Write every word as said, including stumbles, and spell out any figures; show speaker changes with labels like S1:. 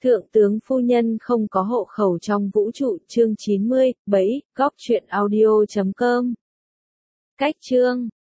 S1: Thượng tướng phu nhân không có hộ khẩu trong vũ trụ chương chín mươi, bẫy, góc truyện audio chấm com. Cách chương